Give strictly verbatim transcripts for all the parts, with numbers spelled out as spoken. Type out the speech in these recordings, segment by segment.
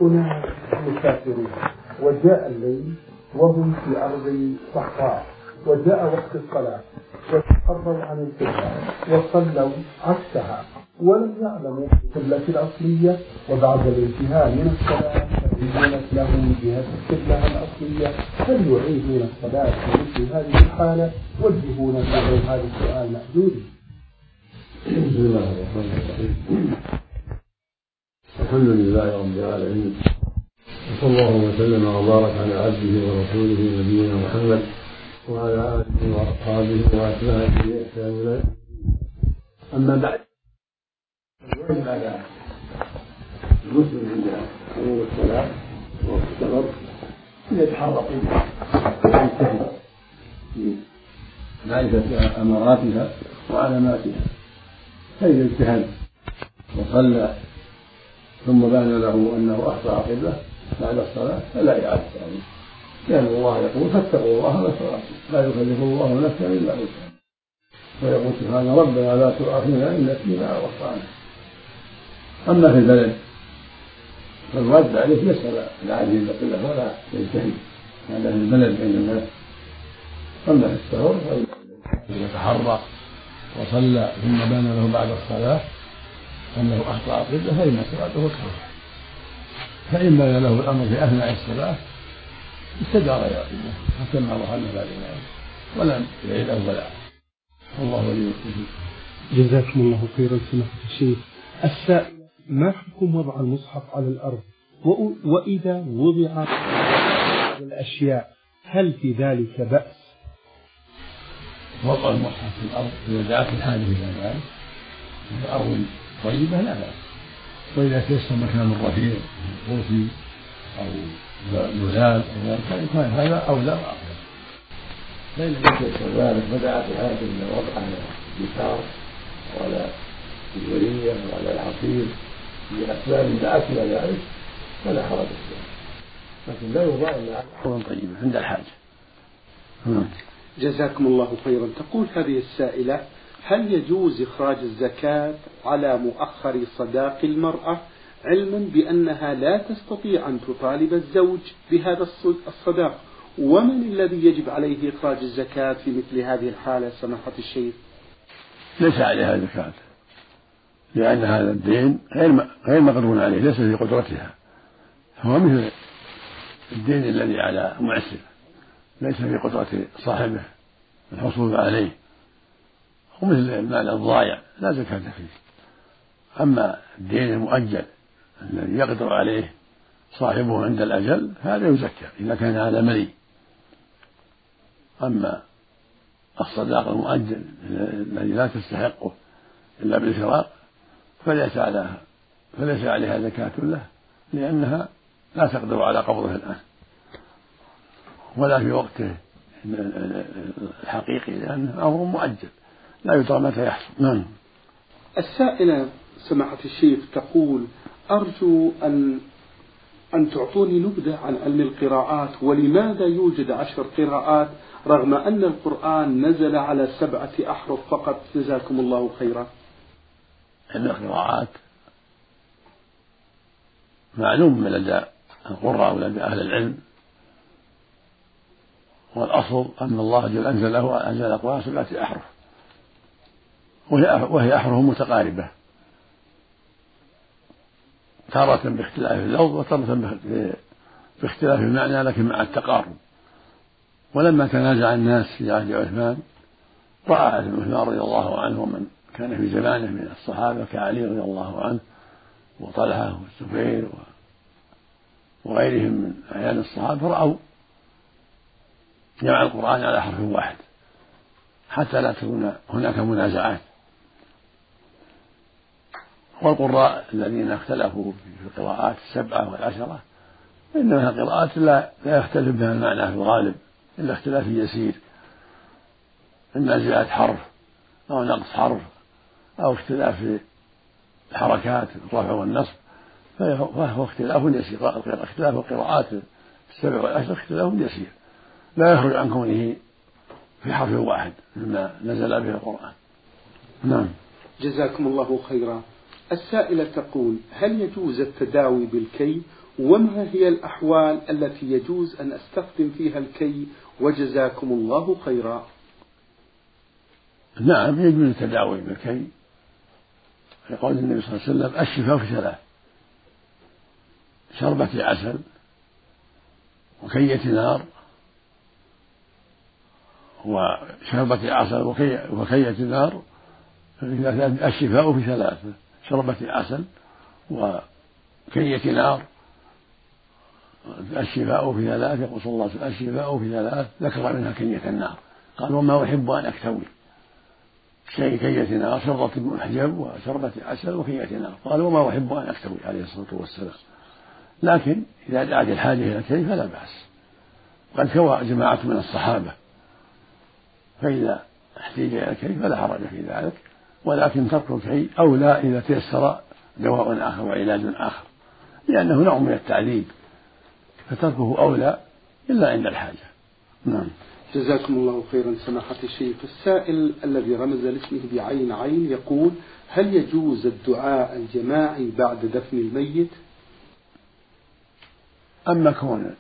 أناس مسافرون وجاء الليل وهم في أرض صحراء، وجاء وقت الصلاة وتحروا عن القبلة وصلوا عكسها ولم يعلموا القبلة الأصلية، وبعد الانتهاء من الصلاة تبينت لهم جهة القبلة الأصلية، هل يعيدون الصلاة في مثل هذه الحالة؟ وجهونا في غير هذا السؤال مأجوري. بسم الله الرحمن الرحيم. الحمد لله رب العالمين، وصلى الله وسلم وبارك على عبده ورسوله نبينا محمد وعلى آله وأصحابه وأتباعه بإحسان إلى يوم الدين. أما بعد، الواجب على المسلم عند حضور الصلاة ووقت السفر أن يتحرى قبلة ويجتهد في معرفة أماراتها وعلاماتها، فإذا اجتهد وصلى ثم بان له أنه أخطأ قبلة بعد الصلاة فلا إعادة عليه، لأن الله يقول فاتقوا الله ما استطعتم لا يكلف الله نفسا إلا وسعها، ويقول سبحانه ربنا لا تؤاخذنا إن نسينا أو أخطأنا. أما في البلد فالواجب عليه يسأل العاجل القبلة ولا يجتهد هذا في البلد بين الناس. أما في السفر فإذا تحرى وصلى ثم بان له بعد الصلاة أنه أخطأ قبلة فإن صلاته كفر، فإن بان له الأمر في أثناء الصلاة استدار إلى قبلة حتى ما وصلنا بعد ذلك ولم يعيد أولا، والله ولي التوفيق. جزاكم الله خيرا سماحة الشيخ. السائل: ما حكم وضع المصحف على الأرض؟ وإذا وضع الأشياء هل في ذلك بأس؟ وضع المصحف في الأرض إذا دعت الحاجة إلى ذلك في أرض طيبة لا بأس، وإذا تيسر مكان رفيع كرسي أو نزال أو ذلك كان هذا أولى وأفضل، فإن لم يتيسر ذلك فدعت الحاجة إلى وضع الجدار ولا الجرية ولا الحصير بأسباب دعت إلى ذلك فلا حرج فيه، لكن لا يوضع إلا على أرض طيبة عند الحاجة. جزاكم الله خيرا. تقول هذه السائلة: هل يجوز إخراج الزكاة على مؤخر صداق المرأة علما بأنها لا تستطيع أن تطالب الزوج بهذا الصداق؟ ومن الذي يجب عليه إخراج الزكاة في مثل هذه الحالة سماحة الشيخ؟ ليس عليها زكاة، لأن هذا الدين غير مقدور عليه، ليس في قدرتها، هو مثل الدين الذي على معسر ليس في قدرة صاحبه الحصول عليه، ومثل المال الضائع لا زكاة فيه. أما الدين المؤجل الذي يقدر عليه صاحبه عند الأجل هذا يزكى إذا كان على ملي. أما الصداق المؤجل الذي لا تستحقه إلا بالفراق فليس عليها فليس عليها زكاة له، لأنها لا تقدر على قبضه الآن ولا في وقته الحقيقي، لأنه أمر مؤجل لا يدرى متى يحصل. نعم. السائلة سماحة الشيخ تقول: أرجو أن أن تعطوني نبذة عن علم القراءات، ولماذا يوجد عشر قراءات رغم أن القرآن نزل على سبعة أحرف فقط؟ جزاكم الله خيرا. علم القراءات معلوم من لدى القراء ولدى أهل العلم، والأصل أن الله جل أنزله أنزل القرآن سبعة أحرف، وهي أحرف متقاربة تارة باختلاف اللفظ وتارة باختلاف المعنى لكن مع التقارب. ولما تنازع الناس في عهد عثمان رأى عثمان رضي الله عنه ومن كان في زمانه من الصحابة كعلي رضي الله عنه وطلحة والزبير وغيرهم من أعيان الصحابة رأوا جمع القرآن على حرف واحد حتى لا تكون هناك منازعات. والقراء الذين اختلفوا في القراءات السبعة والعشرة إنها قراءات لا, لا يختلف بها المعنى في الغالب إلا اختلاف يسير، إما زيادة حرف أو نقص حرف أو اختلاف في الحركات الرفع والنصب، فهو اختلاف يسير. اختلاف القراءات السبع والعشر اختلاف يسير لا يخرج عن كونه في حرف واحد مما نزل به القرآن. نعم. جزاكم الله خيرا. السائلة تقول: هل يجوز التداوي بالكي؟ وما هي الأحوال التي يجوز أن أستخدم فيها الكي؟ وجزاكم الله خيرا. نعم، يجوز التداوي بالكي، يقول النبي صلى الله عليه وسلم: الشفاء في ثلاث: شربة عسل، وكية نار، وشربة عسل وكية نار. الشفاء في ثلاث: شربة عسل وكية نار. الشفاء في ثلاث، يقول صلى الله عليه وسلم: الشفاء في ثلاث، ذكر منها كية النار. قال: وما أحب أن أكتوي. شيء كية نار، شربة محجب، وشربة عسل، وكية نار. قال: وما أحب أن أكتوي عليه الصلاة والسلام. لكن إذا دعت الحاجة إلى الكي فلا بأس. قد كوى جماعة من الصحابة، فإذا احتيج إلى الكي فلا حرج في ذلك، ولكن ترك الكي أولى إذا تيسر دواء آخر وعلاج آخر، لأنه نوع من التعذيب، فتركه أولى إلا عند الحاجة. نعم. جزاكم الله خيرا سماحة الشيخ. السائل الذي رمز لاسمه بعين عين يقول: هل يجوز الدعاء الجماعي بعد دفن الميت؟ أما كون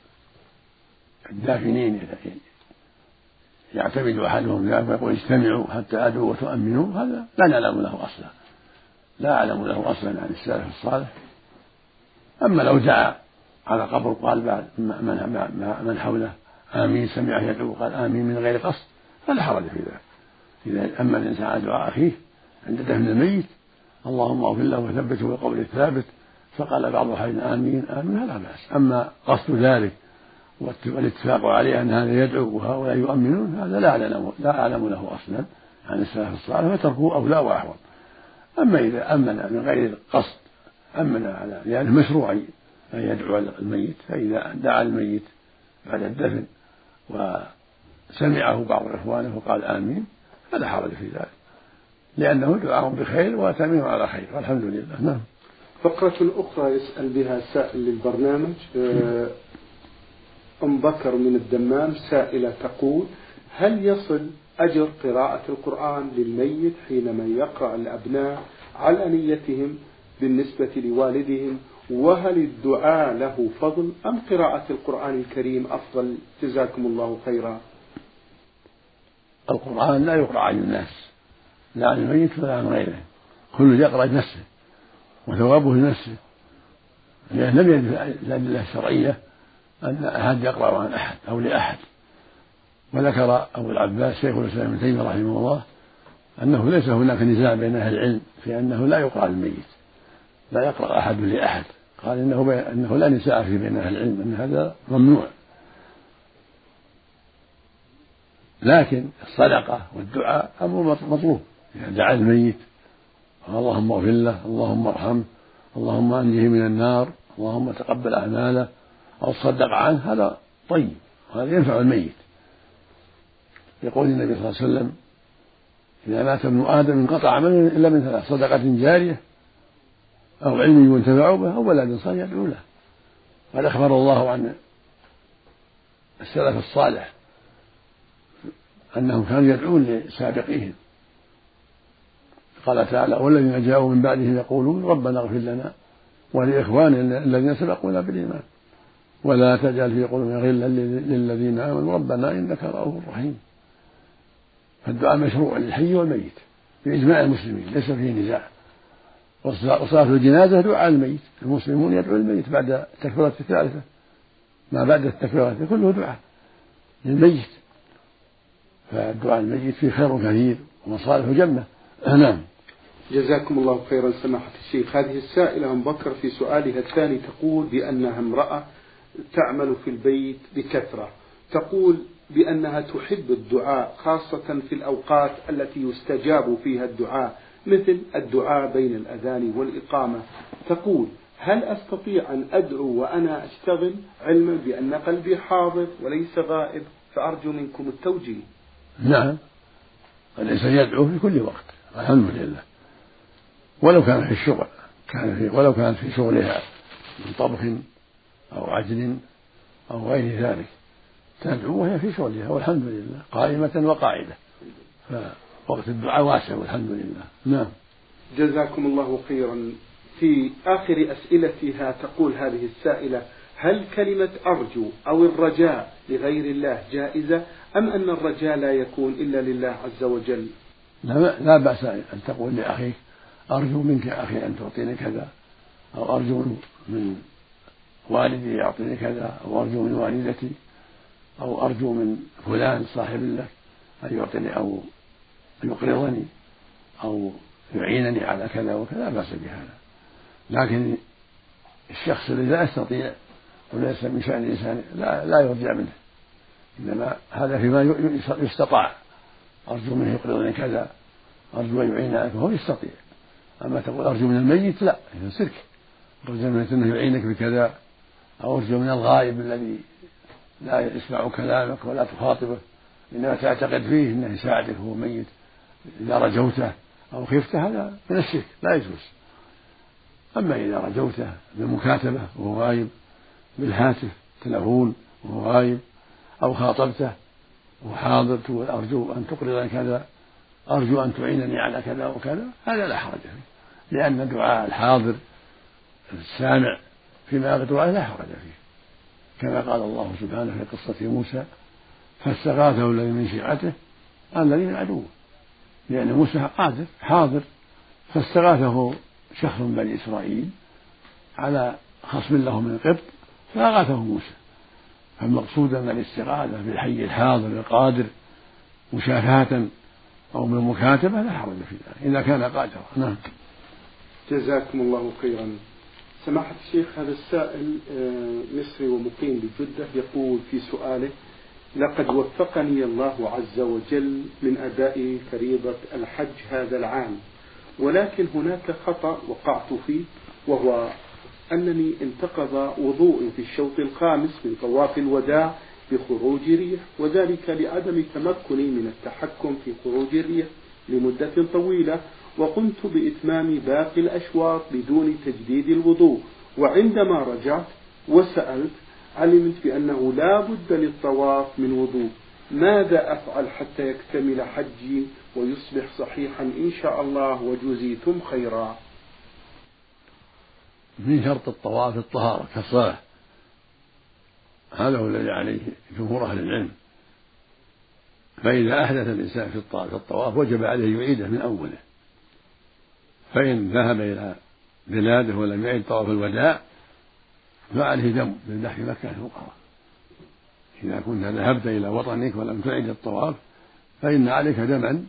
الدافنين يعتمد أحدهم ذلك ويقول: اجتمعوا حتى أدعوا وتؤمنوا، هذا لا نعلم له أصلا، لا أعلم له أصلا عن السلف الصالح. أما لو دعا على قبر قال بعد من, من حوله: آمين، سمعه يدعو قال آمين من غير قصد، فلا حرج في ذلك. إذا أما الإنسان على دعاء أخيه عند دفن الميت: اللهم اغفر له وثبته بالقول الثابت، فقال بعض الحين آمين آمين، فلا بأس. أما قصد ذلك والاتفاق عليه أن هذا يدعو وهؤلاء يؤمنون، هذا لا أعلم لا أعلم له أصلا عن السلف الصالح، فتركه أولى وأحوط. أما إذا أمن من غير قصد، أمن على لأنه مشروع أن يدعو الميت، فإذا دعا الميت بعد الدفن وسمعه بعض إخوانه وقال آمين فلا حرج في ذلك، لأنه دعاء بخير وتأمين على خير، والحمد لله. نعم. فقرة أخرى يسأل بها سائل للبرنامج، أم بكر من الدمام، سائلة تقول: هل يصل أجر قراءة القرآن للميت حينما يقرأ الأبناء على نيتهم بالنسبة لوالدهم؟ وهل الدعاء له فضل أم قراءة القرآن الكريم أفضل؟ جزاكم الله خيرا. القرآن لا يقرأ عن الناس، لا عن الميت ولا عن غيره، كل يقرأ لنفسه وثوابه لنفسه، لأن لم يرد الأدلة الشرعية أن أحد يقرأ عن أحد أو لأحد. وذكر أبو العباس شيخ الإسلام ابن تيمية رحمه الله أنه ليس هناك نزاع بين أهل العلم في أنه لا يقرأ للميت، لا يقرأ أحد لأحد. قال إنه, إنه لا نزاع في بين أهل العلم أن هذا ممنوع، لكن الصدقة والدعاء أمر مطلوب. إذا دعا الميت: اللهم اغفر له، اللهم ارحمه، اللهم أنجه من النار، اللهم تقبل أعماله، أو صدق عنه، هذا طيب، هذا ينفع الميت. يقول النبي صلى الله عليه وسلم: إذا مات ابن آدم انقطع عمله إلا من ثلاث: صدقة جارية، أو علم ينتفع به، أو ولد صالح يدعو له. قد أخبر الله عن السلف الصالح أنهم كانوا يدعون لسابقيهم، قال تعالى: والذين جاءوا من بعدهم يقولون ربنا اغفر لنا ولإخواننا الذين سبقونا بالإيمان ولا تجعل في قلوبنا غلا للذين آمنوا ربنا إنك رؤوف رحيم. فالدعاء مشروع للحي والميت بإجماع المسلمين، ليس فيه نزاع. وصلاة الجنازة دعاء الميت، المسلمون يدعو الميت بعد التكبيرة الثالثة، ما بعد التكبيرة كله دعاء للميت، فالدعاء الميت فيه خير كثير ومصالح جمة. نعم. جزاكم الله خيرا سماحة الشيخ. هذه السائلة أم بكر في سؤالها الثاني تقول بأنها امرأة تعمل في البيت بكثرة، تقول بأنها تحب الدعاء خاصة في الأوقات التي يستجاب فيها الدعاء، مثل الدعاء بين الأذان والإقامة. تقول: هل أستطيع أن أدعو وأنا أشتغل، علما بأن قلبي حاضر وليس غائب؟ فأرجو منكم التوجيه. نعم، الإنسان يدعو في كل وقت الحمد لله، ولو كان في الشغل، كان في ولو كان في شغلها من طبخ أو عجل أو غير ذلك، تدعو وهي في شغلها والحمد لله، قائمة وقاعدة، فوقت الدعاء واسع والحمد لله. نعم. جزاكم الله خيرا. في آخر أسئلتها تقول هذه السائلة: هل كلمة أرجو أو الرجاء لغير الله جائزة، أم أن الرجاء لا يكون إلا لله عز وجل؟ لا, لا بأس أن تقول لأخيك أرجو منك يا أخي أن تعطيني كذا، أو أرجو من والدي يعطيني كذا، أو أرجو من والدتي، أو أرجو من فلان صاحب لك أن يعطيني أو يقرضني أو يعينني على كذا وكذا، لا بأس بهذا. لكن الشخص الذي لا يستطيع وليس من شأن الإنسان لا, لا يرجع منه، إنما هذا فيما يستطاع. أرجو منه يقرضني كذا، أرجو أن يعين عليك، وهو يستطيع. أما تقول أرجو من الميت لا، هذا شرك. أرجو منه يعينك بكذا، أو أرجو من الغائب الذي لا يسمع كلامك ولا تخاطبه، إنما تعتقد فيه أنه يساعدك وهو ميت إذا رجوته أو خفته، هذا من الشرك لا يجوز. أما إذا رجوته بالمكاتبة وهو غايب، بالهاتف تلفون وهو غايب، أو خاطبته وهو حاضر تقول أرجو أن تقرضني كذا، أرجو أن تعينني على كذا وكذا، هذا لا حرج فيه، لأن دعاء الحاضر السامع فيما يقدر عليه لا حرج فيه، كما قال الله سبحانه في قصة موسى: فاستغاثه الذي من شيعته الذي من عدوه. لأن موسى قادر حاضر، فاستغاثه شخص من بني إسرائيل على خصم له من القبط فأغاثه موسى. فالمقصود أن الاستغاثة بالحي الحاضر القادر مشافهة أو بالمكاتبة لا حرج في ذلك إذا كان قادرا. نعم. جزاكم الله خيرا. سماحة الشيخ، هذا السائل مصري ومقيم بجدة يقول في سؤاله: لقد وفقني الله عز وجل من أداء فريضة الحج هذا العام، ولكن هناك خطأ وقعت فيه، وهو أنني انتقض وضوئي في الشوط الخامس من طواف الوداع بخروج ريح، وذلك لعدم تمكني من التحكم في خروج الريح لمدة طويلة، وقمت بإتمام باقي الأشواط بدون تجديد الوضوء. وعندما رجعت وسألت علمت بأنه لا بد للطواف من وضوء. ماذا أفعل حتى يكتمل حجي ويصبح صحيحا إن شاء الله وجزيتم خيرا؟ من شرط الطواف الطهارة كالصلاة، هذا هو الذي عليه جمهور أهل العلم. فإذا أحدث الإنسان في الطواف وجب عليه يعيده من أوله. فإن ذهب إلى بلاده ولم يعد طواف الوداع فعليه دم بالذبح مكة الفقراء. إذا كنت ذهبت إلى وطنك ولم تعد الطواف فإن عليك دما،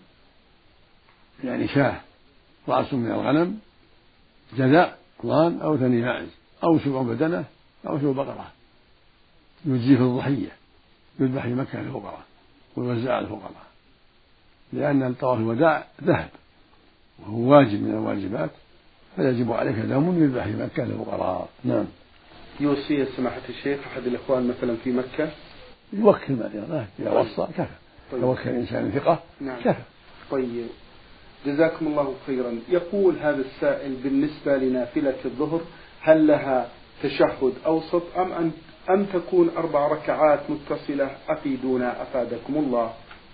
يعني شاه رأس من الغنم، جذاء ضان أو ثني ماعز أو سبع بدنة أو سبع بقرة، يجزي في الضحية يذبح في مكة الفقراء ويوزع على الفقراء، لأن الطواف الوداع ذهب وهو واجب من الواجبات، فيجب عليك دم يذبح في مكة للفقراء. نعم. يوصي سماحة الشيخ أحد الإخوان مثلا في مكة يوكل من يراه إذا وصى كفى. طيب. يوكل إنسان ثقة. نعم. كفى. طيب، جزاكم الله خيرا. يقول هذا السائل: بالنسبة لنافلة الظهر هل لها تشهد أوسط أم أن أم تكون أربع ركعات متصلة؟ أفيدونا أفادكم الله.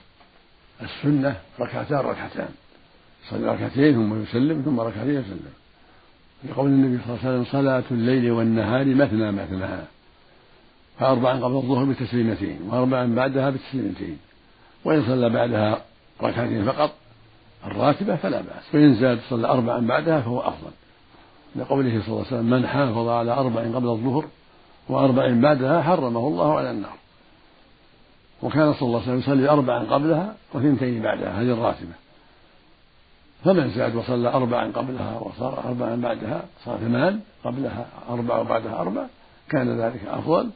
السنة ركعتان ركعتان، صلي ركعتين ثم يسلم ثم ركعتين يسلم، لقول النبي صلى الله عليه وسلم: صلاة الليل والنهار مثنى مثنى، فأربعا قبل الظهر بتسليمتين وأربعا بعدها بتسليمتين، وإن صلى بعدها ركعتين فقط الراتبة فلا بأس، وإن زاد صلى أربعا بعدها فهو أفضل، لقوله صلى الله عليه وسلم: من حافظ على أربع قبل الظهر وأربع بعدها حرمه الله على النار. وكان صلى الله عليه وسلم يصلي أربعا قبلها وثنتين بعدها، هذه الراتبة. فمن زاد وصلى أربعا قبلها وصار أربعا بعدها صار ثمان، قبلها أربع وبعدها أربع، كان ذلك أفضل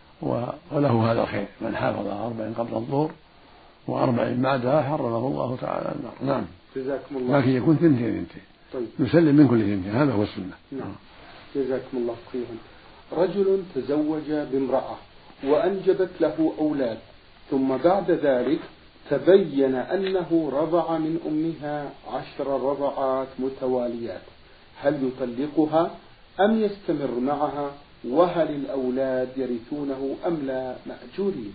وله هذا الخير. من حافظ على أربع قبل الظهر وأربع بعدها حرمه الله تعالى النار. نعم. جزاكم الله. لكن يكون ثنتين ثنتين. طيب. يسلم من كل ثنتين، هذا هو السنة. نعم. جزاكم الله خيرا. رجل تزوج بامرأة وأنجبت له أولاد، ثم بعد ذلك تبين أنه رضع من أمها عشر رضعات متواليات، هل يطلقها أم يستمر معها؟ وهل الأولاد يرثونه أم لا مأجورين؟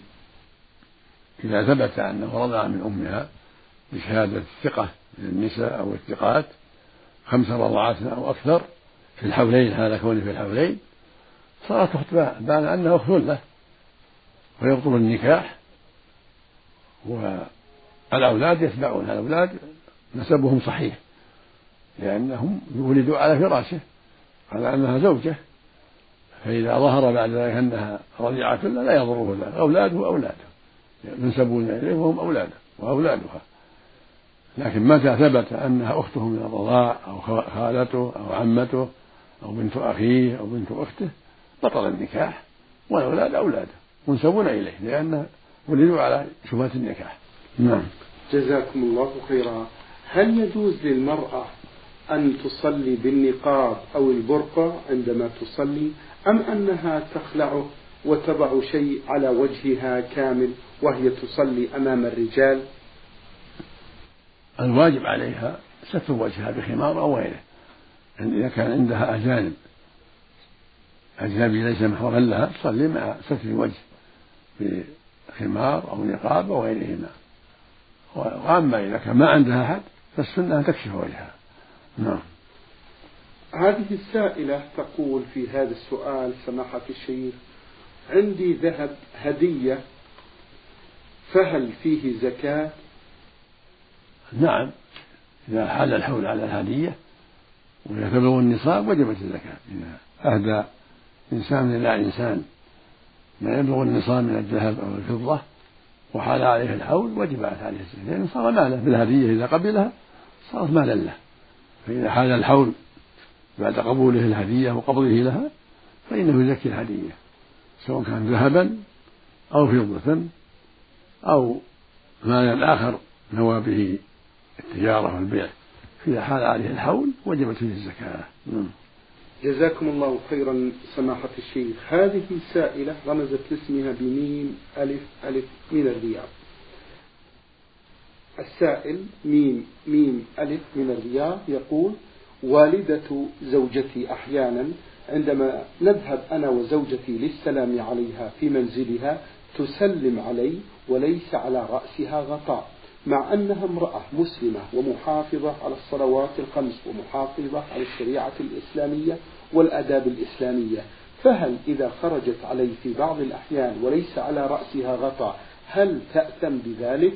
إذا ثبت أنه رضع من أمها بشهادة الثقة من النساء أو الثقات خمس رضعات أو أكثر في الحولين، هذا كونه في الحولين، صارت أخت بان أنها أخت له ويبطل النكاح، والأولاد يتبعون الأولاد نسبهم صحيح لأنهم ولدوا على فراشه على أنها زوجة، فإذا ظهر بعد ذلك أنها رضيعة له لا يضره ذلك، أولاده أولاده ينسبون إليه وهم أولاده وأولادها. لكن متى ثبت أنها أخته من الرضاع أو خالته أو عمته أو بنت أخيه أو بنت أخته بطل النكاح، والأولاد أولاده منسبون إليه لأنه ولدوا على شبهة النكاح. نعم. جزاكم الله خيرا. هل يجوز للمرأة أن تصلي بالنقاب أو البرقع عندما تصلي، أم أنها تخلعه وتضع شيء على وجهها كامل وهي تصلي أمام الرجال؟ الواجب عليها ستر وجهها بخمار أو غيره إذا كان عندها أجانب أجنبي ليس محرما لها تصلي مع ستر الوجه بخمار أو نقاب أو غيرهما. وأما إذا كان ما عندها أحد فالسنة أن تكشف وجهها. نعم. هذه السائلة تقول في هذا السؤال: سماحة الشيخ، عندي ذهب هدية فهل فيه زكاة؟ نعم، إذا حال الحول على الهدية ويتبلغ النصاب وجبت الزكاة. إذا أهدى إنسان إلى إنسان ما يبلغ النصاب من الذهب أو الفضة وحال عليه الحول وجبت عليه الزكاة، لأنه صار ماله بالهدية، إذا قبلها صارت مالا له. فإذا حال الحول بعد قبوله الهدية وقبضه لها فإنه يزكي الهدية، سواء كان ذهبا أو فضة أو مالا آخر نوى به التجارة والبيع، فإذا حال عليه الحول وجبت فيه الزكاة. جزاكم الله خيرا سماحة الشيخ. هذه سائلة رمزت لاسمها بميم ألف ألف من الرياض. السائل ميم ميم ألف من الرياض يقول: والدة زوجتي أحيانا عندما نذهب أنا وزوجتي للسلام عليها في منزلها تسلم علي وليس على رأسها غطاء، مع أنها امرأة مسلمة ومحافظة على الصلوات الخمس ومحافظة على الشريعة الإسلامية والآداب الإسلامية، فهل إذا خرجت علي في بعض الأحيان وليس على رأسها غطاء هل تأثم بذلك؟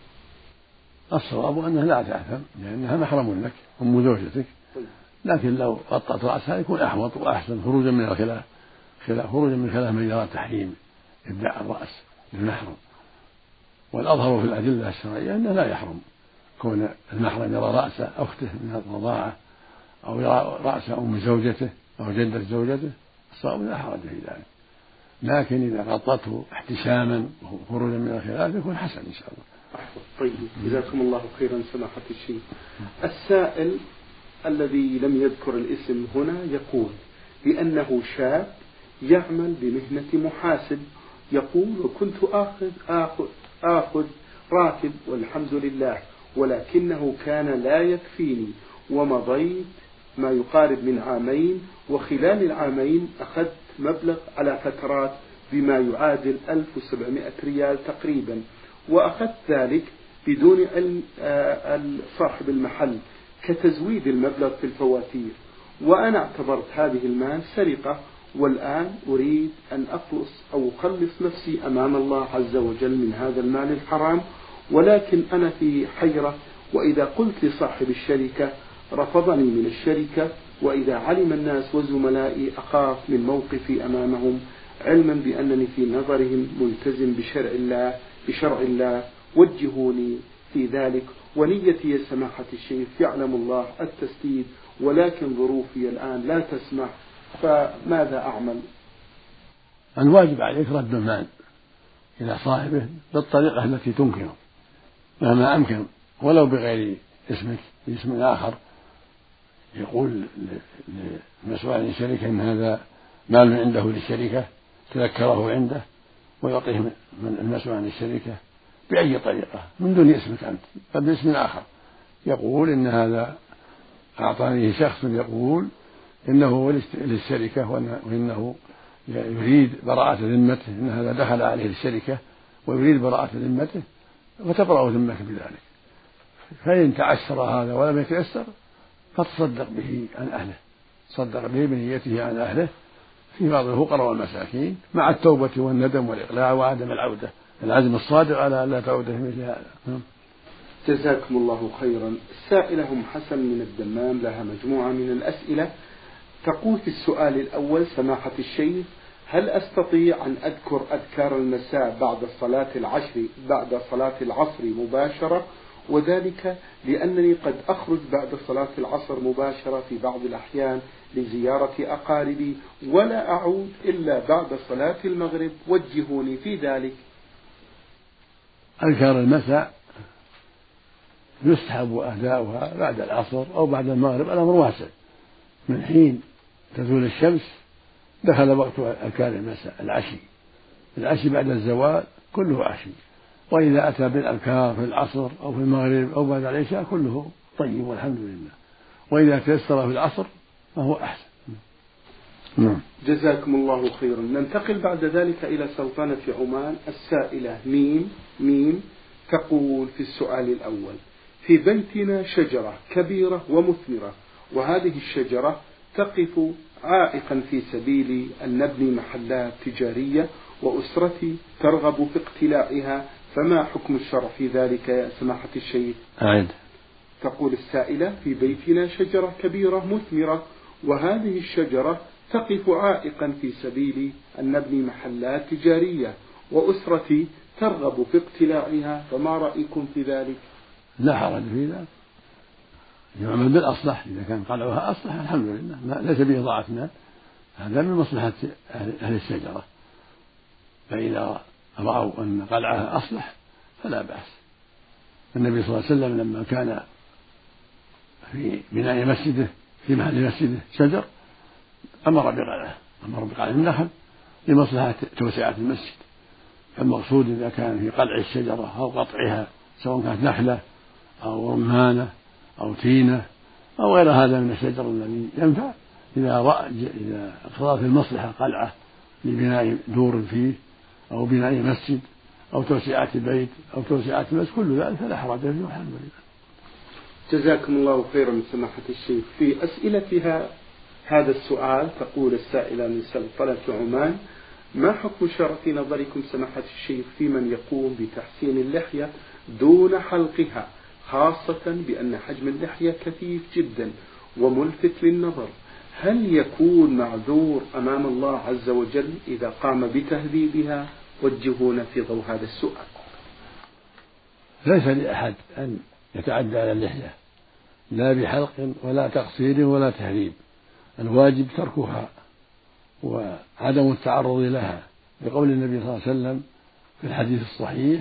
الصواب أنها لا تأثم لأنها محرم لك أم زوجتك، لكن لو غطت رأسها يكون أحوط وأحسن خروجا من الخلاف خروجا من خلاف من يرى تحريم إبداء الرأس للمحرم. والأظهر في الأدلة الشرعية أنه لا يحرم كون المحرم يرى رأس أخته من الرضاعة أو يرى رأس أم زوجته أو جدة زوجته، الصواب لا حرج في ذلك، لكن إذا غطته احتشاما وخروجا من الخلاف يكون حسن إن شاء الله. طيب، جزاكم الله خيرا سماحة الشيخ. السائل الذي لم يذكر الاسم هنا يقول بأنه شاب يعمل بمهنة محاسب، يقول: وكنت آخذ آخذ آخذ راتب والحمد لله، ولكنه كان لا يكفيني، ومضيت ما يقارب من عامين، وخلال العامين أخذت مبلغ على فترات بما يعادل ألف وسبعمائة ريال تقريبا، وأخذت ذلك بدون علم صاحب المحل كتزويد المبلغ في الفواتير، وأنا اعتبرت هذه المال سرقة، والآن أريد أن أخلص أو أخلص نفسي أمام الله عز وجل من هذا المال الحرام، ولكن أنا في حيرة، وإذا قلت لصاحب الشركة رفضني من الشركة، وإذا علم الناس وزملائي أخاف من موقفي أمامهم، علما بأنني في نظرهم ملتزم بشرع الله بشرع الله وجهوني في ذلك، ونيتي يا سماحة الشيخ يعلم الله التسديد، ولكن ظروفي الآن لا تسمح، فماذا أعمل؟ الواجب عليك رد المال إلى صاحبه بالطريقة التي تمكنه مهما أمكن، ولو بغير اسمك باسم آخر، يقول للمسؤول عن الشركة إن هذا مال عنده للشركة تذكره عنده، ويعطيه من المسؤول عن الشركة بأي طريقة من دون اسمك أنت بل باسم آخر، يقول إن هذا أعطانيه شخص يقول إنه للشركة وإنه يريد براءة ذمته، إن هذا دخل عليه الشركة ويريد براءة ذمته فتبرأ ذمته بذلك. فإن تعسر هذا ولم يتيسر فتصدق به عن أهله، تصدق به بنيته عن أهله في بعض الفقراء والمساكين مع التوبة والندم والإقلاع وعدم العودة، العزم الصادق على أن لا تعود في مثل هذا. جزاكم الله خيرا. السائلة أم حسن من الدمام لها مجموعة من الأسئلة، تقول في السؤال الأول: سماحة الشيخ، هل أستطيع أن أذكر أذكار المساء بعد صلاة العشر بعد صلاة العصر مباشرة؟ وذلك لأنني قد أخرج بعد صلاة العصر مباشرة في بعض الأحيان لزيارة أقاربي ولا أعود إلا بعد صلاة المغرب، وجهوني في ذلك. أذكار المساء يستحب أداؤها بعد العصر أو بعد المغرب، الأمر واسع، من حين تزول الشمس دخل وقت أذكار المساء، العشي العشي بعد الزوال كله عشي، وإذا أتى بالأذكار في العصر أو في المغرب أو بعد العشاء كله طيب والحمد لله، وإذا تيسر في العصر فهو أحسن. نعم. جزاكم الله خيرا. ننتقل بعد ذلك إلى سلطنة عمان. السائلة ميم ميم تقول في السؤال الأول: في بيتنا شجرة كبيرة ومثمرة، وهذه الشجرة تقف عائقا في سبيل أن نبني محلات تجارية، وأسرتي ترغب في اقتلاعها، فما حكم الشرع في ذلك يا سماحة الشيخ؟ أعد. تقول السائلة: في بيتنا شجرة كبيرة مثمرة، وهذه الشجرة تقف عائقا في سبيل أن نبني محلات تجارية، وأسرتي ترغب في اقتلاعها، فما رأيكم في ذلك؟ لا حرج في ذلك، يعمل بالأصلح، إذا كان قلعها أصلح الحمد لله، ليس به ضاعة مال، هذا من مصلحة أهل الشجرة، فإذا رأوا أن قلعها أصلح فلا بأس. النبي صلى الله عليه وسلم لما كان في بناء مسجده في محل مسجده شجر أمر بقلعه، أمر بقلع النخل لمصلحة توسعة المسجد، فالمقصود إذا كان في قلع الشجرة أو قطعها سواء كانت نخلة أو رمانة أو تينة أو غير هذا من الشجر الذي ينفع، إذا رأى إذا اقتضت المصلحة قلعة لبناء دور فيه أو بناء مسجد أو توسعة بيت أو توسعة مسجد، كل ذلك فلا حرج فيه والحمد لله. جزاكم الله خيرا سماحة الشيخ. في أسئلتها هذا السؤال تقول السائلة من سلطنة عمان: ما حكم الشرع في نظركم سماحة الشيخ في من يقوم بتحسين اللحية دون حلقها، خاصة بأن حجم اللحية كثيف جدا وملفت للنظر؟ هل يكون معذور أمام الله عز وجل إذا قام بتهذيبها؟ وجهونا في ضوء هذا السؤال. ليس لأحد أن يتعدى على اللحية، لا بحلق ولا تقصير ولا تهذيب، الواجب تركها وعدم التعرض لها، بقول النبي صلى الله عليه وسلم في الحديث الصحيح: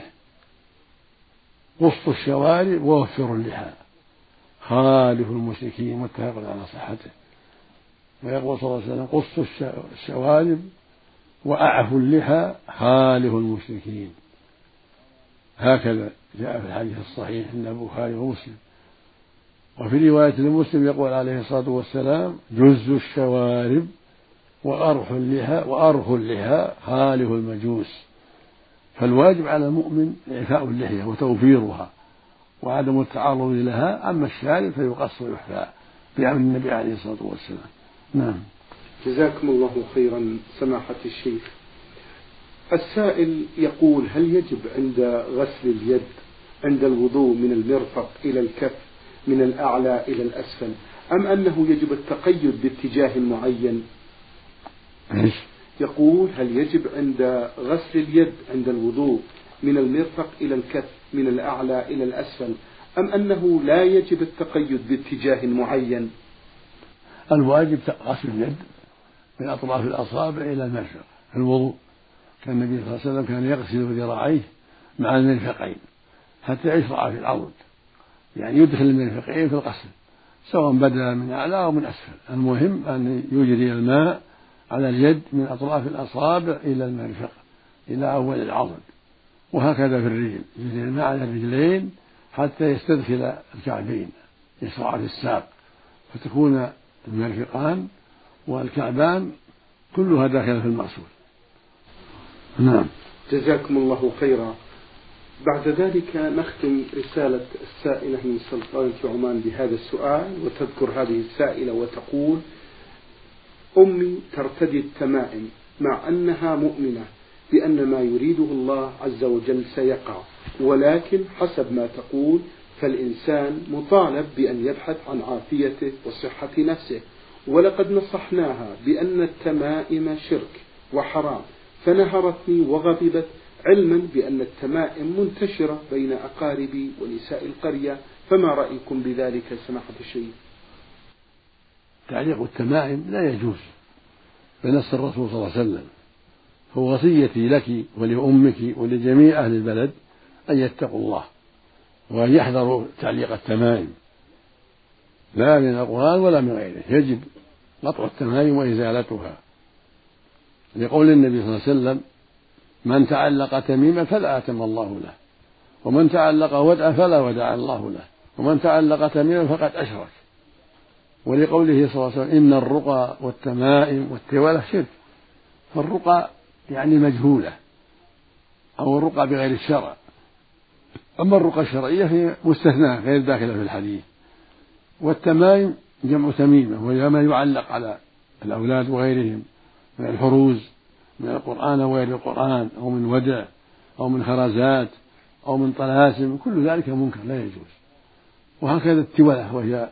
قصوا الشوارب ووفروا اللحى خالفوا المشركين، متفق على صحته. ويقول صلى الله عليه وسلم: قصوا الشوارب وأعفوا اللحى خالفوا المشركين. هكذا جاء في الحديث الصحيح عند البخاري ومسلم. وفي رواية لمسلم يقول عليه الصلاة والسلام: جزوا الشوارب وأرخوا اللحى وأرخوا اللحى خالفوا المجوس. فالواجب على المؤمن إعفاء اللحية وتوفيرها وعدم التعرض لها، أما الشارب فيقص ويحفى بأمر النبي عليه الصلاة والسلام. نعم. جزاكم الله خيرا سماحة الشيخ. السائل يقول: هل يجب عند غسل اليد عند الوضوء من المرفق إلى الكف من الأعلى إلى الأسفل، أم أنه يجب التقيد باتجاه معين؟ إيش؟ يقول: هل يجب عند غسل اليد عند الوضوء من المرفق إلى الكف من الأعلى إلى الأسفل، أم أنه لا يجب التقيد باتجاه معين؟ الواجب غسل اليد من أطراف الأصابع إلى المرفق في الوضوء، كان النبي صلى الله عليه وسلم كان يغسل ذراعيه مع المرفقين حتى يشرع في العضد، يعني يدخل المرفقين في الغسل سواء بدأ من أعلى أو من أسفل، المهم أن يجري الماء على اليد من أطراف الأصابع إلى المرفق إلى أول العضد، وهكذا في الرجل يجري الماء على الرجلين حتى يستدخل الكعبين، يشرع في الساق، فتكون المرفقان والكعبان كلها داخلة في المغسول. نعم. جزاكم الله خيرا. بعد ذلك نختم رسالة السائلة من سلطنة عمان بهذا السؤال، وتذكر هذه السائلة وتقول: أمي ترتدي التمائم مع أنها مؤمنة بأن ما يريده الله عز وجل سيقع، ولكن حسب ما تقول فالإنسان مطالب بأن يبحث عن عافيته وصحة نفسه، ولقد نصحناها بأن التمائم شرك وحرام فنهرتني وغضبت، علما بأن التمائم منتشرة بين أقاربي ونساء القرية، فما رأيكم بذلك سماحة الشيخ؟ تعليق التمائم لا يجوز بنص الرسول صلى الله عليه وسلم، فوصيتي لك ولأمك ولجميع أهل البلد أن يتقوا الله وأن يحذروا تعليق التمائم، لا من القرآن ولا من غيره، يجب قطع التمائم وإزالتها، لقول النبي صلى الله عليه وسلم: من تعلق تميما فلا أتم الله له، ومن تعلق ودعا فلا ودع الله له، ومن تعلق تميما فقد أشرك. ولقوله صلى الله عليه وسلم: إن الرقى والتمائم والتولة شرك. فالرقى يعني مجهولة أو الرقى بغير الشرع، أما الرقى الشرعية هي مستثناة غير داخلة في الحديث. والتمائم جمع تميمة، وهي ما يعلق على الأولاد وغيرهم من الحروز من القرآن أو غير القرآن، أو من ودع أو من خرزات أو من طلاسم، كل ذلك منكر لا يجوز. وهكذا التولة، وهي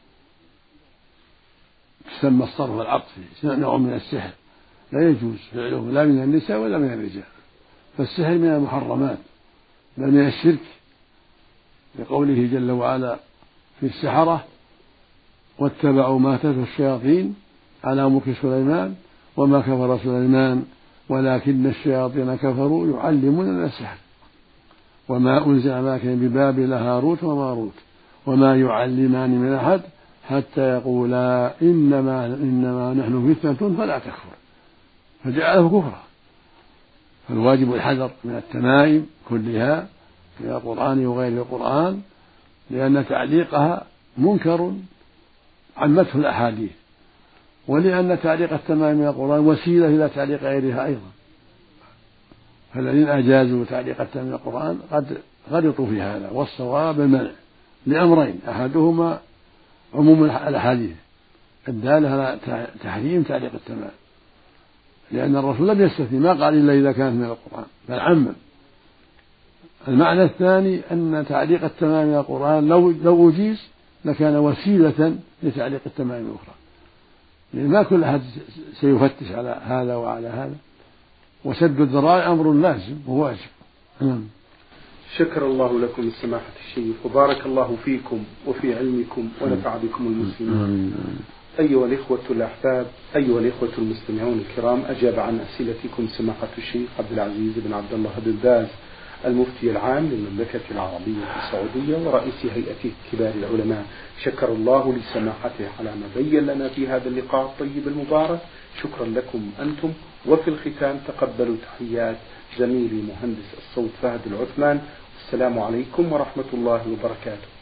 تسمى الصرف العطفي، نوع من السحر لا يجوز فعله لا من النساء ولا من الرجال، فالسحر من المحرمات لا من الشرك، لقوله جل وعلا في السحرة: واتبعوا ما تتلو الشياطين على ملك سليمان وما كفر سليمان ولكن الشياطين كفروا يعلمون الناس السحر وما أنزل معك ببابل هاروت وماروت وما يعلمان من أحد حتى يقولا إنما, إنما نحن فتنة فلا تكفر، فجعله كفرا. فالواجب الحذر من التمائم كلها من القرآن وغير القرآن، لأن تعليقها منكر عمته الأحاديث، ولأن تعليق التمائم من القرآن وسيلة إلى تعليق غيرها أيضا، فالذين أجازوا تعليق التمائم من القرآن قد غلطوا في هذا، والصواب المنع لأمرين: أحدهما عموم الأحاديث الدالة على تحريم تعليق التمائم، لأن الرسول لم يستثني، ما قال إلا إذا كانت من القرآن بل عمم. المعنى الثاني أن تعليق التمائم من القرآن لو لو أجيز لكان وسيلة لتعليق التمائم الأخرى، لأن ما كل أحد سيفتش على هذا وعلى هذا، وسد الذرائع أمر لازم وواجب. شكر الله لكم سماحة الشيخ، وبارك الله فيكم وفي علمكم ونفع بكم المسلمين. أيها الإخوة الأحباب، أيها الإخوة المستمعون الكرام، أجاب عن أسئلتكم سماحة الشيخ عبد العزيز بن عبد الله بن باز، المفتي العام للمملكة العربية السعودية ورئيس هيئة كبار العلماء. شكر الله لسماحته على ما بين لنا في هذا اللقاء الطيب المبارك. شكرا لكم أنتم. وفي الختام تقبلوا تحيات زميلي مهندس الصوت فهد العثمان. السلام عليكم ورحمة الله وبركاته.